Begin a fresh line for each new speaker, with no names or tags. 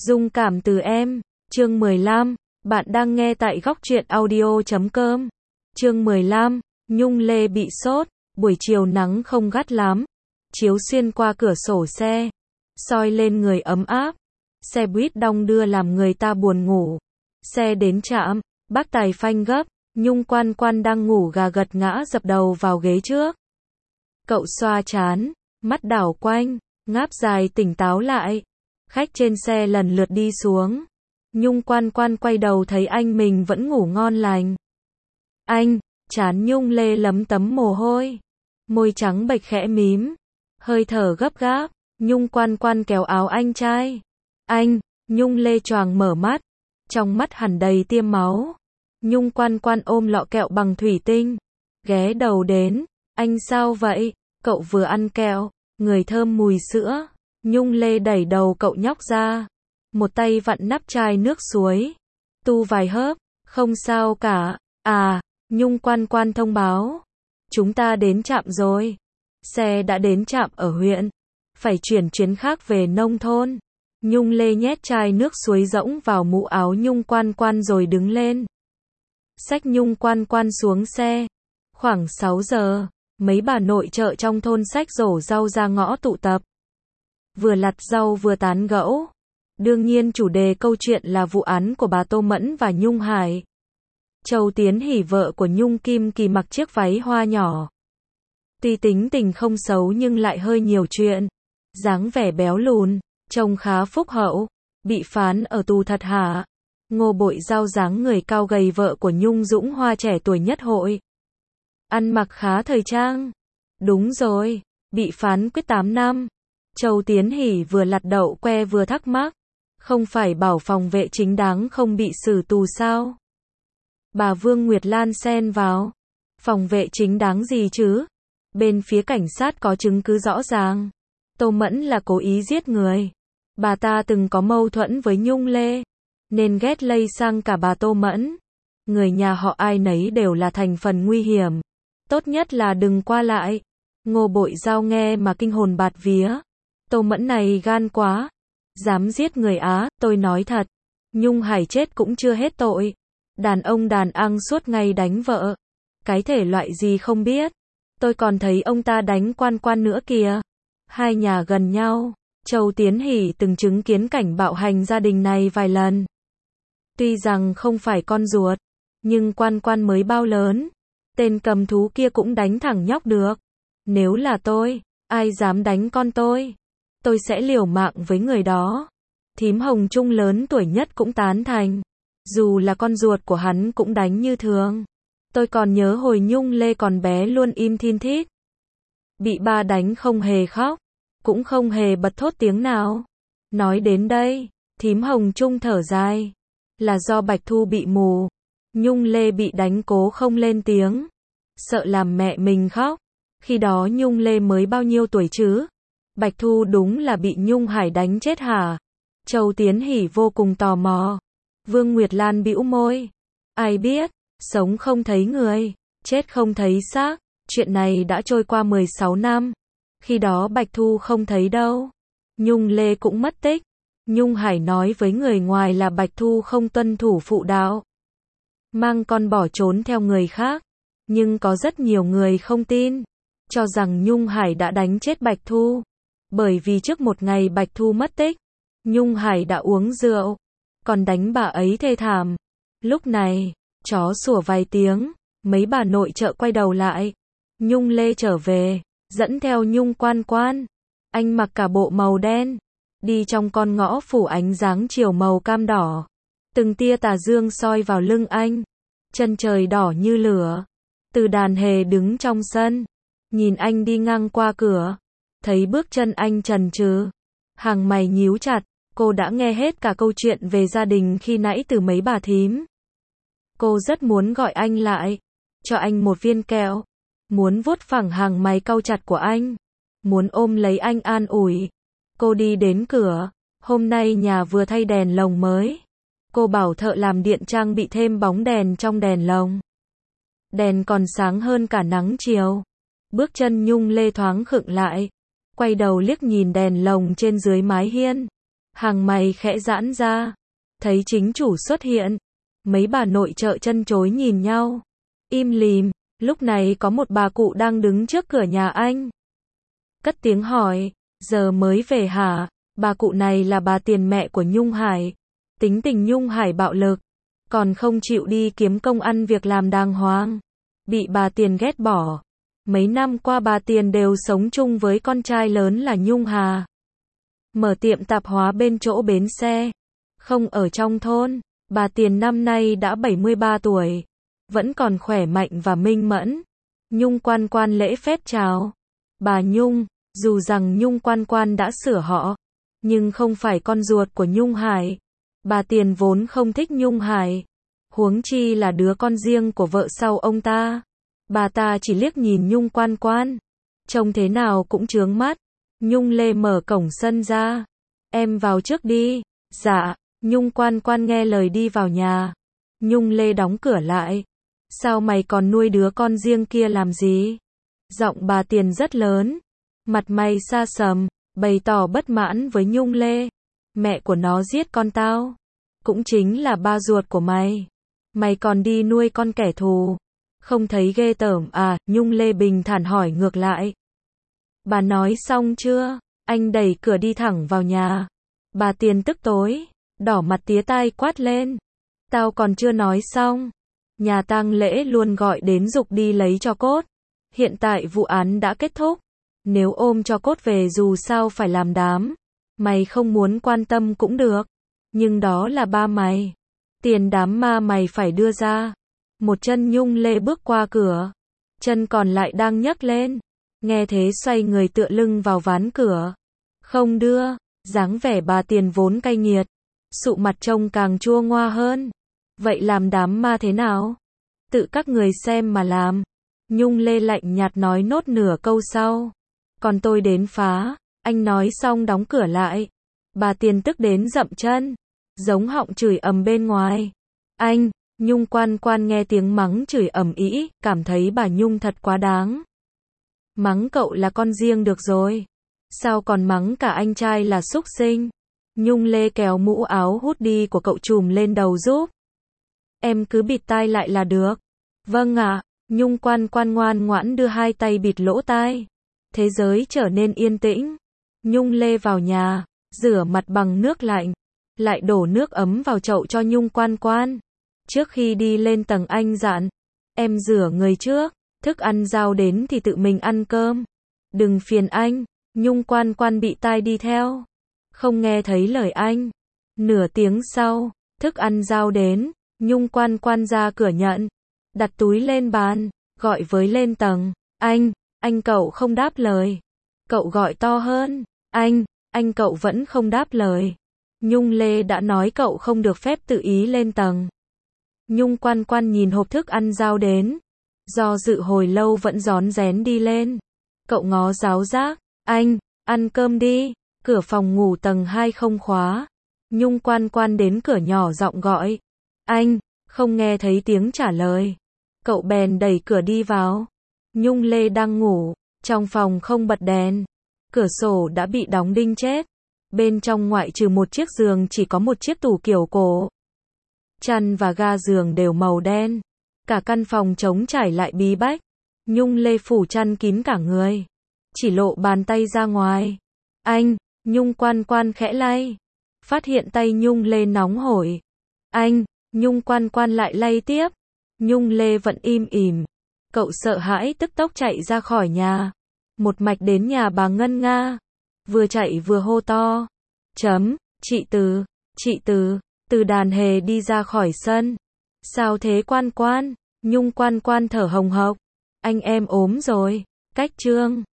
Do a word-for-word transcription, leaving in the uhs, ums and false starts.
Dung cảm từ em, chương mười lăm, bạn đang nghe tại góc truyện audio chấm com. Chương mười lăm, Nhung Lê bị sốt, buổi chiều nắng không gắt lắm, chiếu xuyên qua cửa sổ xe, soi lên người ấm áp. Xe buýt đong đưa làm người ta buồn ngủ. Xe đến trạm, bác tài phanh gấp, Nhung Quan Quan đang ngủ gà gật ngã dập đầu vào ghế trước. Cậu xoa trán, mắt đảo quanh, ngáp dài tỉnh táo lại. Khách trên xe lần lượt đi xuống. Nhung Quan Quan quay đầu thấy anh mình vẫn ngủ ngon lành. Anh, trán Nhung Lê lấm tấm mồ hôi, môi trắng bệch khẽ mím, hơi thở gấp gáp. Nhung Quan Quan kéo áo anh trai. Anh, Nhung Lê choàng mở mắt, trong mắt hằn đầy tiêm máu. Nhung Quan Quan ôm lọ kẹo bằng thủy tinh, ghé đầu đến. Anh sao vậy? Cậu vừa ăn kẹo, người thơm mùi sữa. Nhung Lê đẩy đầu cậu nhóc ra, một tay vặn nắp chai nước suối, tu vài hớp. Không sao cả. À, Nhung Quan Quan thông báo, chúng ta đến trạm rồi. Xe đã đến trạm ở huyện, phải chuyển chuyến khác về nông thôn. Nhung Lê nhét chai nước suối rỗng vào mũ áo Nhung Quan Quan rồi đứng lên, xách Nhung Quan Quan xuống xe. Khoảng sáu giờ, mấy bà nội trợ trong thôn xách rổ rau ra ngõ tụ tập, vừa lặt rau vừa tán gẫu. Đương nhiên chủ đề câu chuyện là vụ án của bà Tô Mẫn và Nhung Hải. Châu Tiến Hỷ vợ của Nhung Kim Kỳ mặc chiếc váy hoa nhỏ, tuy tính tình không xấu nhưng lại hơi nhiều chuyện, dáng vẻ béo lùn, trông khá phúc hậu. Bị phán ở tù thật hả? Ngô Bội Giao dáng người cao gầy vợ của Nhung Dũng Hoa trẻ tuổi nhất hội, ăn mặc khá thời trang. Đúng rồi, bị phán quyết tám năm. Châu Tiến Hỷ vừa lặt đậu que vừa thắc mắc, không phải bảo phòng vệ chính đáng không bị xử tù sao? Bà Vương Nguyệt Lan xen vào, phòng vệ chính đáng gì chứ? Bên phía cảnh sát có chứng cứ rõ ràng, Tô Mẫn là cố ý giết người. Bà ta từng có mâu thuẫn với Nhung Lê, nên ghét lây sang cả bà Tô Mẫn. Người nhà họ ai nấy đều là thành phần nguy hiểm, tốt nhất là đừng qua lại. Ngô Bội Giao nghe mà kinh hồn bạt vía. Tô Mẫn này gan quá, dám giết người á. Tôi nói thật, Nhung Hải chết cũng chưa hết tội. Đàn ông đàn ăn suốt ngày đánh vợ, cái thể loại gì không biết. Tôi còn thấy ông ta đánh Quan Quan nữa kìa. Hai nhà gần nhau, Châu Tiến Hỷ từng chứng kiến cảnh bạo hành gia đình này vài lần. Tuy rằng không phải con ruột, nhưng Quan Quan mới bao lớn, tên cầm thú kia cũng đánh thẳng nhóc được. Nếu là tôi, ai dám đánh con tôi, tôi sẽ liều mạng với người đó. Thím Hồng Trung lớn tuổi nhất cũng tán thành, dù là con ruột của hắn cũng đánh như thường. Tôi còn nhớ hồi Nhung Lê còn bé luôn im thin thít, bị ba đánh không hề khóc, cũng không hề bật thốt tiếng nào. Nói đến đây, thím Hồng Trung thở dài, là do Bạch Thu bị mù. Nhung Lê bị đánh cố không lên tiếng, sợ làm mẹ mình khóc. Khi đó Nhung Lê mới bao nhiêu tuổi chứ? Bạch Thu đúng là bị Nhung Hải đánh chết hả? Châu Tiến Hỷ vô cùng tò mò. Vương Nguyệt Lan bĩu môi, ai biết, sống không thấy người, chết không thấy xác. Chuyện này đã trôi qua mười sáu năm, khi đó Bạch Thu không thấy đâu. Nhung Lê cũng mất tích. Nhung Hải nói với người ngoài là Bạch Thu không tuân thủ phụ đạo, mang con bỏ trốn theo người khác. Nhưng có rất nhiều người không tin, cho rằng Nhung Hải đã đánh chết Bạch Thu. Bởi vì trước một ngày Bạch Thu mất tích, Nhung Hải đã uống rượu, còn đánh bà ấy thê thảm. Lúc này, chó sủa vài tiếng, mấy bà nội trợ quay đầu lại. Nhung Lê trở về, dẫn theo Nhung Quan Quan. Anh mặc cả bộ màu đen, đi trong con ngõ phủ ánh dáng chiều màu cam đỏ. Từng tia tà dương soi vào lưng anh, chân trời đỏ như lửa. Từ Đàn Hề đứng trong sân, nhìn anh đi ngang qua cửa, thấy bước chân anh chần chừ, hàng mày nhíu chặt. Cô đã nghe hết cả câu chuyện về gia đình khi nãy từ mấy bà thím. Cô rất muốn gọi anh lại, cho anh một viên kẹo, muốn vuốt phẳng hàng mày cau chặt của anh, muốn ôm lấy anh an ủi. Cô đi đến cửa, hôm nay nhà vừa thay đèn lồng mới. Cô bảo thợ làm điện trang bị thêm bóng đèn trong đèn lồng. Đèn còn sáng hơn cả nắng chiều. Bước chân Nhung Lê thoáng khựng lại, quay đầu liếc nhìn đèn lồng trên dưới mái hiên. Hàng mày khẽ giãn ra. Thấy chính chủ xuất hiện. Mấy bà nội trợ chân chối nhìn nhau. Im lìm, lúc này có một bà cụ đang đứng trước cửa nhà anh. Cất tiếng hỏi, giờ mới về hả? Bà cụ này là bà Tiền, mẹ của Nhung Hải. Tính tình Nhung Hải bạo lực, còn không chịu đi kiếm công ăn việc làm đàng hoàng. Bị bà Tiền ghét bỏ. Mấy năm qua bà Tiền đều sống chung với con trai lớn là Nhung Hà. Mở tiệm tạp hóa bên chỗ bến xe. Không ở trong thôn. Bà Tiền năm nay đã bảy mươi ba tuổi. Vẫn còn khỏe mạnh và minh mẫn. Nhung Quan Quan lễ phép chào. Bà Nhung, dù rằng Nhung Quan Quan đã sửa họ, nhưng không phải con ruột của Nhung Hải. Bà Tiền vốn không thích Nhung Hải. Huống chi là đứa con riêng của vợ sau ông ta. Bà ta chỉ liếc nhìn Nhung Quan Quan. Trông thế nào cũng chướng mắt. Nhung Lê mở cổng sân ra. Em vào trước đi. Dạ. Nhung Quan Quan nghe lời đi vào nhà. Nhung Lê đóng cửa lại. Sao mày còn nuôi đứa con riêng kia làm gì? Giọng bà Tiền rất lớn. Mặt mày xa sầm, bày tỏ bất mãn với Nhung Lê. Mẹ của nó giết con tao. Cũng chính là ba ruột của mày. Mày còn đi nuôi con kẻ thù. Không thấy ghê tởm à? Nhung Lê bình thản hỏi ngược lại. Bà nói xong chưa? Anh đẩy cửa đi thẳng vào nhà. Bà Tiền tức tối, đỏ mặt tía tai quát lên. Tao còn chưa nói xong. Nhà tang lễ luôn gọi đến giục đi lấy tro cốt. Hiện tại vụ án đã kết thúc. Nếu ôm tro cốt về dù sao phải làm đám. Mày không muốn quan tâm cũng được. Nhưng đó là ba mày. Tiền đám ma mày phải đưa ra. Một chân Nhung Lê bước qua cửa. Chân còn lại đang nhấc lên. Nghe thế xoay người tựa lưng vào ván cửa. Không đưa. Dáng vẻ bà Tiền vốn cay nghiệt. Sụ mặt trông càng chua ngoa hơn. Vậy làm đám ma thế nào? Tự các người xem mà làm. Nhung Lê lạnh nhạt nói nốt nửa câu sau. Còn tôi đến phá. Anh nói xong đóng cửa lại. Bà Tiền tức đến dậm chân. Giống họng chửi ầm bên ngoài. Anh, Nhung Quan Quan nghe tiếng mắng chửi ầm ĩ, cảm thấy bà Nhung thật quá đáng. Mắng cậu là con riêng được rồi. Sao còn mắng cả anh trai là súc sinh? Nhung Lê kéo mũ áo hoodie của cậu trùm lên đầu giúp. Em cứ bịt tai lại là được. Vâng ạ. Nhung Quan Quan ngoan ngoãn đưa hai tay bịt lỗ tai. Thế giới trở nên yên tĩnh. Nhung Lê vào nhà, rửa mặt bằng nước lạnh, lại đổ nước ấm vào chậu cho Nhung Quan Quan. Trước khi đi lên tầng anh dặn, em rửa người trước, thức ăn giao đến thì tự mình ăn cơm. Đừng phiền anh. Nhung Quan Quan bị tai đi theo. Không nghe thấy lời anh. Nửa tiếng sau, thức ăn giao đến, Nhung Quan Quan ra cửa nhận. Đặt túi lên bàn, gọi với lên tầng. Anh, anh cậu không đáp lời. Cậu gọi to hơn. Anh, anh cậu vẫn không đáp lời. Nhung Lê đã nói cậu không được phép tự ý lên tầng. Nhung Quan Quan nhìn hộp thức ăn giao đến. Do dự hồi lâu vẫn rón rén đi lên. Cậu ngó giáo giác. Anh, ăn cơm đi. Cửa phòng ngủ tầng hai không khóa. Nhung Quan Quan đến cửa nhỏ giọng gọi. Anh, không nghe thấy tiếng trả lời. Cậu bèn đẩy cửa đi vào. Nhung Lê đang ngủ. Trong phòng không bật đèn. Cửa sổ đã bị đóng đinh chết. Bên trong ngoại trừ một chiếc giường chỉ có một chiếc tủ kiểu cổ. Chăn và ga giường đều màu đen. Cả căn phòng trống trải lại bí bách. Nhung Lê phủ chăn kín cả người. Chỉ lộ bàn tay ra ngoài. Anh, Nhung Quan Quan khẽ lay. Phát hiện tay Nhung Lê nóng hổi. Anh, Nhung Quan Quan lại lay tiếp. Nhung Lê vẫn im ỉm. Cậu sợ hãi tức tốc chạy ra khỏi nhà. Một mạch đến nhà bà Ngân Nga. Vừa chạy vừa hô to. Chấm, chị Từ, chị Từ. Từ đàn hề đi ra khỏi sân. Sao thế Quan Quan? Nhung Quan Quan thở hồng hộc. Anh em ốm rồi. Cách chương.